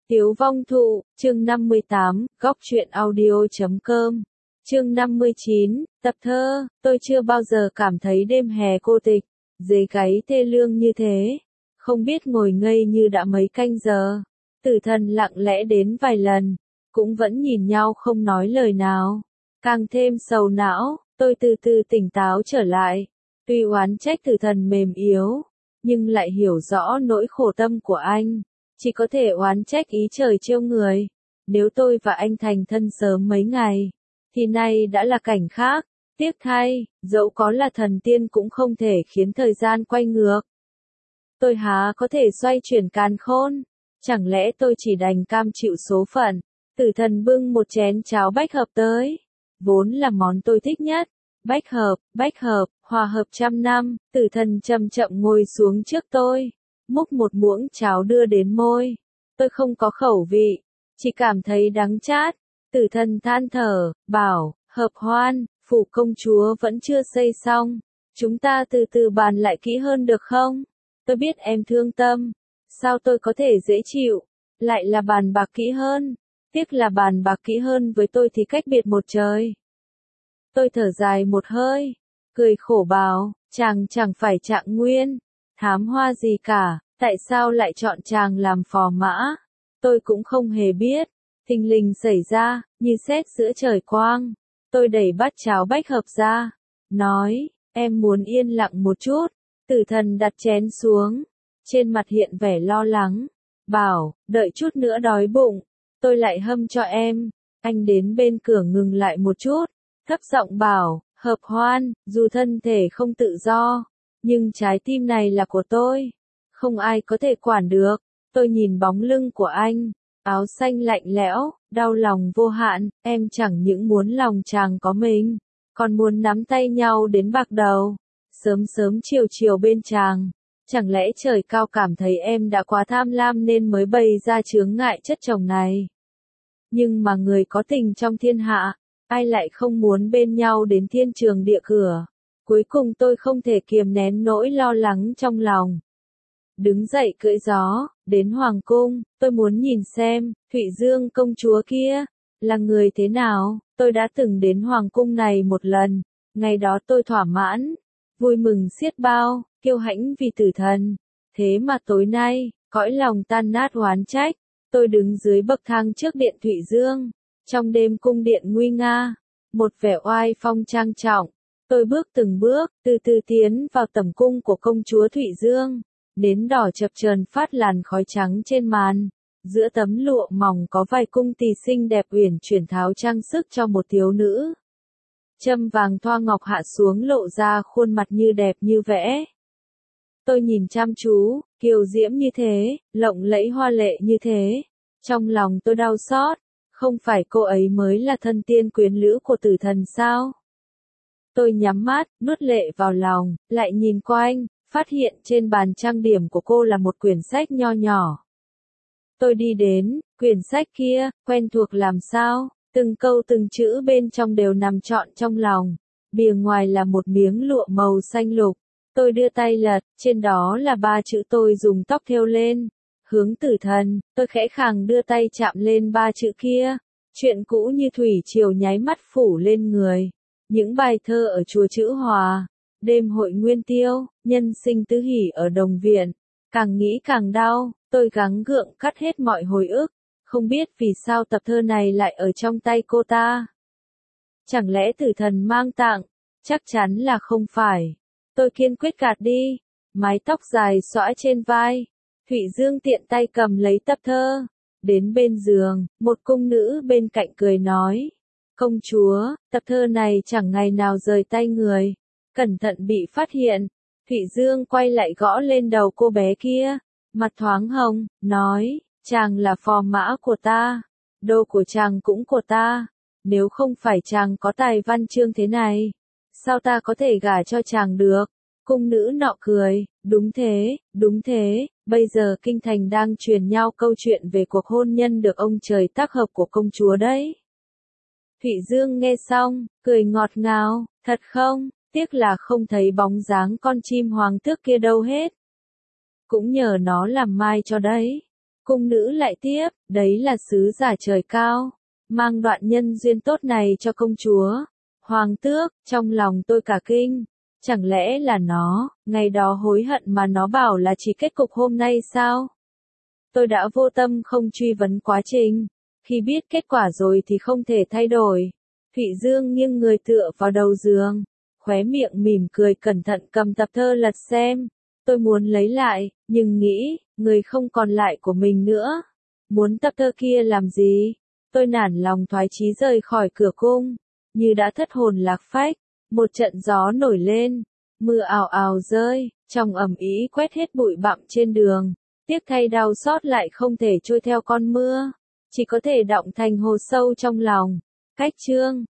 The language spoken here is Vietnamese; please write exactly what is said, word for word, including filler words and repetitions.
Tiếu vong thụ, chương năm mươi tám, góc truyện audio chấm com. Chương năm mươi chín, tập thơ, tôi chưa bao giờ cảm thấy đêm hè cô tịch, dế gáy thê lương như thế. Không biết ngồi ngây như đã mấy canh giờ. Tử thần lặng lẽ đến vài lần, cũng vẫn nhìn nhau không nói lời nào. Càng thêm sầu não, tôi từ từ tỉnh táo trở lại. Tuy oán trách tử thần mềm yếu, nhưng lại hiểu rõ nỗi khổ tâm của anh. Chỉ có thể oán trách ý trời trêu người. Nếu tôi và anh thành thân sớm mấy ngày, thì nay đã là cảnh khác. Tiếc thay, dẫu có là thần tiên cũng không thể khiến thời gian quay ngược. Tôi há có thể xoay chuyển càn khôn. Chẳng lẽ tôi chỉ đành cam chịu số phận. Tử thần bưng một chén cháo bách hợp tới. Vốn là món tôi thích nhất. Bách hợp, bách hợp, hòa hợp trăm năm. Tử thần chậm chậm ngồi xuống trước tôi. Múc một muỗng cháo đưa đến môi. Tôi không có khẩu vị, chỉ cảm thấy đắng chát. Tử thần than thở, bảo, hợp hoan, phủ công chúa vẫn chưa xây xong. Chúng ta từ từ bàn lại kỹ hơn được không? Tôi biết em thương tâm. Sao tôi có thể dễ chịu? Lại là bàn bạc kỹ hơn. Tiếc là bàn bạc kỹ hơn với tôi thì cách biệt một trời. Tôi thở dài một hơi, cười khổ bảo, chàng chẳng phải Trạng Nguyên, thám hoa gì cả, tại sao lại chọn chàng làm phò mã? Tôi cũng không hề biết, thình lình xảy ra, như sét giữa trời quang. Tôi đẩy bát cháo bách hợp ra, nói, em muốn yên lặng một chút. Tử thần đặt chén xuống, trên mặt hiện vẻ lo lắng, bảo, đợi chút nữa đói bụng, tôi lại hâm cho em. Anh đến bên cửa ngừng lại một chút, thấp giọng bảo, hợp hoan, dù thân thể không tự do, nhưng trái tim này là của tôi. Không ai có thể quản được. Tôi nhìn bóng lưng của anh, áo xanh lạnh lẽo, đau lòng vô hạn. Em chẳng những muốn lòng chàng có mình, còn muốn nắm tay nhau đến bạc đầu, sớm sớm chiều chiều bên chàng. Chẳng lẽ trời cao cảm thấy em đã quá tham lam nên mới bày ra chướng ngại chất chồng này? Nhưng mà người có tình trong thiên hạ, ai lại không muốn bên nhau đến thiên trường địa cửa? Cuối cùng tôi không thể kiềm nén nỗi lo lắng trong lòng. Đứng dậy cưỡi gió, đến hoàng cung. Tôi muốn nhìn xem, Thụy Dương công chúa kia, là người thế nào. Tôi đã từng đến hoàng cung này một lần. Ngày đó tôi thỏa mãn, vui mừng xiết bao, kiêu hãnh vì tử thần. Thế mà tối nay, cõi lòng tan nát oán trách. Tôi đứng dưới bậc thang trước điện Thụy Dương. Trong đêm cung điện nguy nga, một vẻ oai phong trang trọng. Tôi bước từng bước, từ từ tiến vào tẩm cung của công chúa Thụy Dương. Nến đỏ chập chờn phát làn khói trắng trên màn. Giữa tấm lụa mỏng có vài cung tỳ xinh đẹp uyển chuyển tháo trang sức cho một thiếu nữ. Châm vàng thoa ngọc hạ xuống lộ ra khuôn mặt như đẹp như vẽ. Tôi nhìn chăm chú, kiều diễm như thế, lộng lẫy hoa lệ như thế. Trong lòng tôi đau xót. Không phải cô ấy mới là thân tiên quyến lữ của tử thần sao? Tôi nhắm mắt, nuốt lệ vào lòng, lại nhìn quanh, phát hiện trên bàn trang điểm của cô là một quyển sách nho nhỏ. Tôi đi đến, quyển sách kia, quen thuộc làm sao, từng câu từng chữ bên trong đều nằm trọn trong lòng. Bìa ngoài là một miếng lụa màu xanh lục. Tôi đưa tay lật, trên đó là ba chữ tôi dùng tóc thêu lên. Hướng tử thần. Tôi khẽ khàng đưa tay chạm lên ba chữ kia. Chuyện cũ như thủy triều nháy mắt phủ lên người. Những bài thơ ở chùa Chữ Hòa, đêm hội Nguyên Tiêu, nhân sinh tứ hỷ ở Đồng Viện. Càng nghĩ càng đau, tôi gắng gượng cắt hết mọi hồi ức. Không biết vì sao tập thơ này lại ở trong tay cô ta. Chẳng lẽ tử thần mang tặng? Chắc chắn là không phải. Tôi kiên quyết gạt đi. Mái tóc dài xõa trên vai. Thụy Dương tiện tay cầm lấy tập thơ. Đến bên giường, một cung nữ bên cạnh cười nói. Công chúa, tập thơ này chẳng ngày nào rời tay người. Cẩn thận bị phát hiện. Thụy Dương quay lại gõ lên đầu cô bé kia. Mặt thoáng hồng, nói, chàng là phò mã của ta. Đô của chàng cũng của ta. Nếu không phải chàng có tài văn chương thế này, sao ta có thể gả cho chàng được? Cung nữ nọ cười, đúng thế, đúng thế, bây giờ kinh thành đang truyền nhau câu chuyện về cuộc hôn nhân được ông trời tác hợp của công chúa đấy. Thụy Dương nghe xong, cười ngọt ngào, thật không, tiếc là không thấy bóng dáng con chim hoàng tước kia đâu hết. Cũng nhờ nó làm mai cho đấy. Cung nữ lại tiếp, đấy là sứ giả trời cao, mang đoạn nhân duyên tốt này cho công chúa. Hoàng tước, trong lòng tôi cả kinh, chẳng lẽ là nó, ngày đó hối hận mà nó bảo là chỉ kết cục hôm nay sao? Tôi đã vô tâm không truy vấn quá trình, khi biết kết quả rồi thì không thể thay đổi. Thụy Dương nghiêng người tựa vào đầu giường, khóe miệng mỉm cười cẩn thận cầm tập thơ lật xem. Tôi muốn lấy lại, nhưng nghĩ, người không còn lại của mình nữa. Muốn tập thơ kia làm gì? Tôi nản lòng thoái chí rời khỏi cửa cung, như đã thất hồn lạc phách. Một trận gió nổi lên, mưa ào ào rơi, trong ẩm ý quét hết bụi bặm trên đường. Tiếc thay đau xót lại không thể trôi theo con mưa, chỉ có thể đọng thành hồ sâu trong lòng. Cách chương